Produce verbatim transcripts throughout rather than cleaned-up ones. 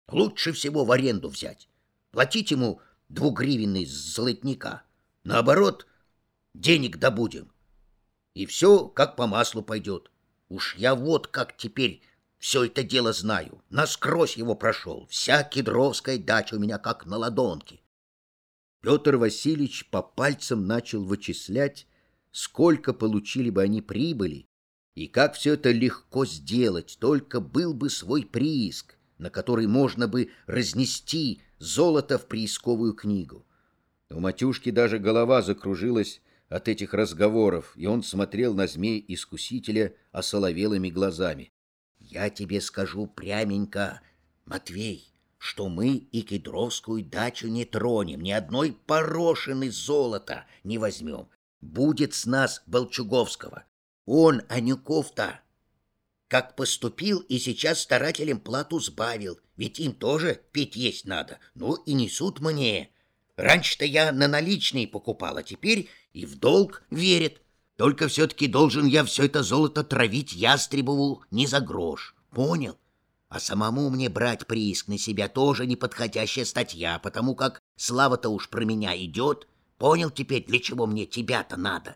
Лучше всего в аренду взять. Платить ему двугривенный с золотника. Наоборот, денег добудем. И все как по маслу пойдет. Уж я вот как теперь все это дело знаю. Насквозь его прошел. Вся кедровская дача у меня как на ладонке. Петр Васильевич по пальцам начал вычислять, сколько получили бы они прибыли, и как все это легко сделать, только был бы свой прииск, на который можно бы разнести золото в приисковую книгу. У Матюшки даже голова закружилась от этих разговоров, и он смотрел на змея-искусителя осоловелыми глазами. Я тебе скажу пряменько, Матвей, что мы и кедровскую дачу не тронем, ни одной порошины золота не возьмем. Будет с нас Болчуговского. Он, Анюков-то, как поступил и сейчас старателям плату сбавил, ведь им тоже пить есть надо. Ну и несут мне. Раньше-то я на наличные покупал, а теперь и в долг верят. Только все-таки должен я все это золото травить Ястребову не за грош. Понял? А самому мне брать прииск на себя тоже неподходящая статья, потому как слава-то уж про меня идет. Понял теперь, для чего мне тебя-то надо?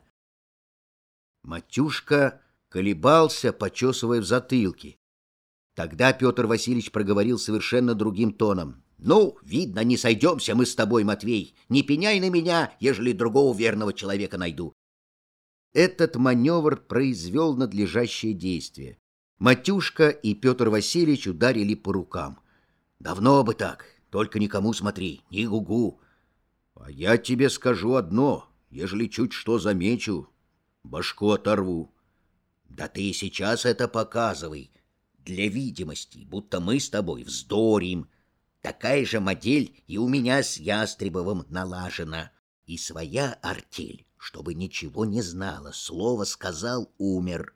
Матюшка колебался, почесывая в затылке. Тогда Петр Васильевич проговорил совершенно другим тоном. «Ну, видно, не сойдемся мы с тобой, Матвей. Не пеняй на меня, ежели другого верного человека найду». Этот маневр произвел надлежащее действие. Матюшка и Петр Васильевич ударили по рукам. «Давно бы так, только никому смотри, ни гугу». «А я тебе скажу одно, ежели чуть что замечу, башку оторву». «Да ты и сейчас это показывай, для видимости, будто мы с тобой вздорим. Такая же модель и у меня с Ястребовым налажена. И своя артель, чтобы ничего не знала, слово сказал, умер».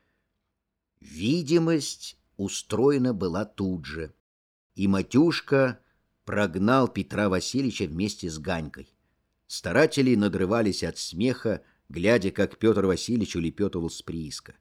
Видимость устроена была тут же, и Матюшка прогнал Петра Васильевича вместе с Ганькой. Старатели надрывались от смеха, глядя, как Петр Васильевич улепетывал с прииска.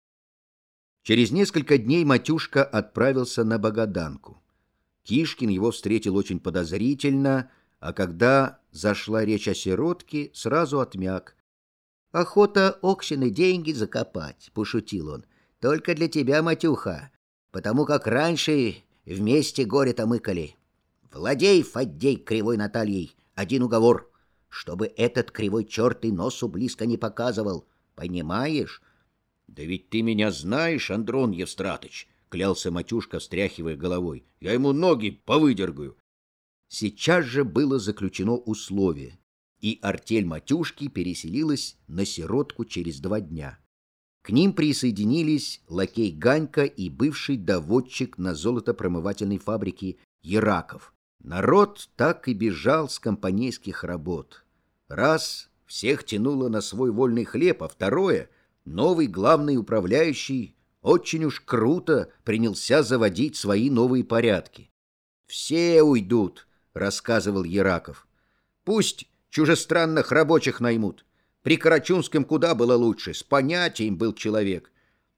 Через несколько дней Матюшка отправился на Богаданку. Кишкин его встретил очень подозрительно, а когда зашла речь о сиротке, сразу отмяк. «Охота окшины деньги закопать», — пошутил он. «Только для тебя, Матюха, потому как раньше вместе горе-то мыкали. Владей, Фаддей, кривой Натальей, один уговор, чтобы этот кривой черт и носу близко не показывал. Понимаешь?» «Да ведь ты меня знаешь, Андрон Евстратыч», — клялся Матюшка, встряхивая головой. «Я ему ноги повыдергаю». Сейчас же было заключено условие, и артель Матюшки переселилась на сиротку через два дня. К ним присоединились лакей Ганька и бывший доводчик на золотопромывательной фабрике Ераков. Народ так и бежал с компанейских работ. Раз — всех тянуло на свой вольный хлеб, а второе — новый главный управляющий очень уж круто принялся заводить свои новые порядки. «Все уйдут», — рассказывал Ераков. «Пусть чужестранных рабочих наймут. При Карачунском куда было лучше, с понятием был человек».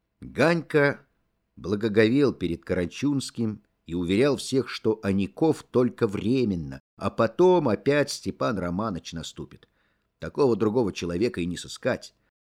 Ганька благоговел перед Карачунским и уверял всех, что Аников только временно, а потом опять Степан Романович наступит. Такого другого человека и не сыскать.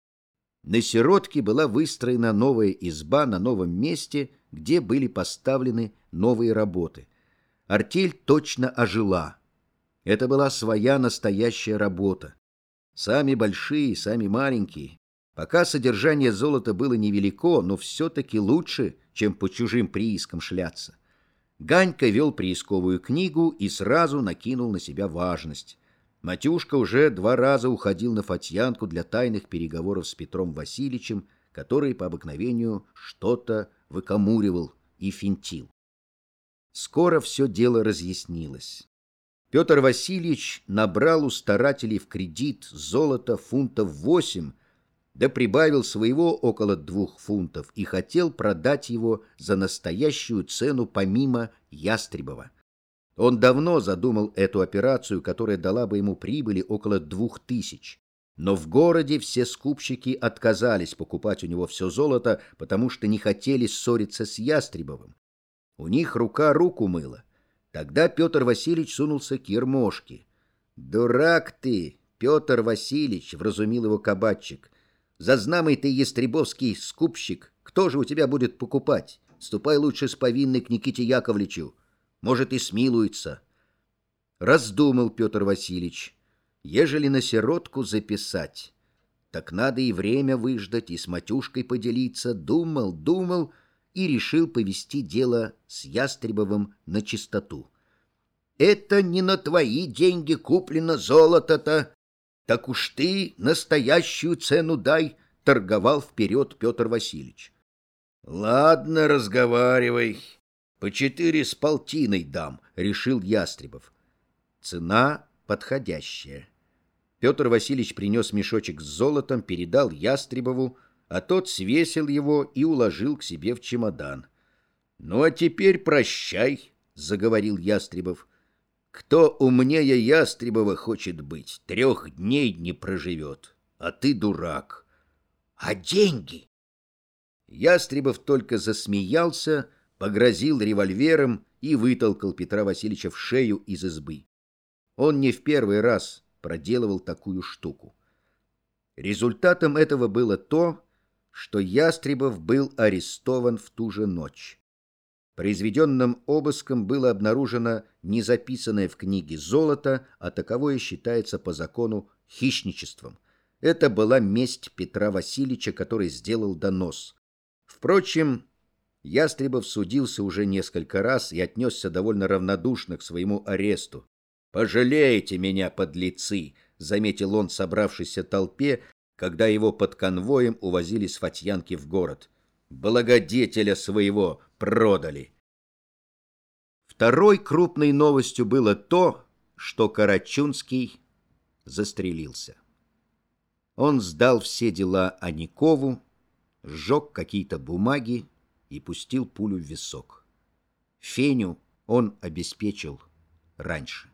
На сиротке была выстроена новая изба на новом месте, где были поставлены новые работы. Артель точно ожила. Это была своя настоящая работа. Сами большие, сами маленькие. Пока содержание золота было невелико, но все-таки лучше, чем по чужим приискам шляться. Ганька вел приисковую книгу и сразу накинул на себя важность. Матюшка уже два раза уходил на Фатьянку для тайных переговоров с Петром Васильевичем, который по обыкновению что-то выкомуривал и финтил. Скоро все дело разъяснилось. Петр Васильевич набрал у старателей в кредит золото фунтов восемь, да прибавил своего около двух фунтов и хотел продать его за настоящую цену помимо Ястребова. Он давно задумал эту операцию, которая дала бы ему прибыли около двух тысяч. Но в городе все скупщики отказались покупать у него все золото, потому что не хотели ссориться с Ястребовым. У них рука руку мыла. Тогда Петр Васильевич сунулся к Ермошке. «Дурак ты, Петр Васильевич!» — вразумил его кабачик. «Зазнамый ты ястребовский скупщик. Кто же у тебя будет покупать? Ступай лучше с повинной к Никите Яковлевичу. Может, и смилуется». Раздумал Петр Васильевич. Ежели на сиротку записать, так надо и время выждать, и с Матюшкой поделиться. Думал, думал и решил повести дело с Ястребовым на чистоту. «Это не на твои деньги куплено золото-то, так уж ты настоящую цену дай», — торговал вперед Петр Васильевич. «Ладно, разговаривай. По четыре с полтиной дам», — решил Ястребов. Цена подходящая. Петр Васильевич принес мешочек с золотом, передал Ястребову, а тот свесил его и уложил к себе в чемодан. «Ну, а теперь прощай», — заговорил Ястребов. «Кто умнее Ястребова хочет быть, трех дней не проживет, а ты дурак». «А деньги?» Ястребов только засмеялся, погрозил револьвером и вытолкал Петра Васильевича в шею из избы. Он не в первый раз проделывал такую штуку. Результатом этого было то, что Ястребов был арестован в ту же ночь. Произведенным обыском было обнаружено незаписанное в книге золото, а таковое считается по закону хищничеством. Это была месть Петра Васильевича, который сделал донос. Впрочем, Ястребов судился уже несколько раз и отнесся довольно равнодушно к своему аресту. «Пожалеете меня, подлецы!» — заметил он собравшейся толпе, когда его под конвоем увозили с Фатьянки в город. «Благодетеля своего продали!» Второй крупной новостью было то, что Карачунский застрелился. Он сдал все дела Аникову, сжег какие-то бумаги и пустил пулю в висок. Феню он обеспечил раньше.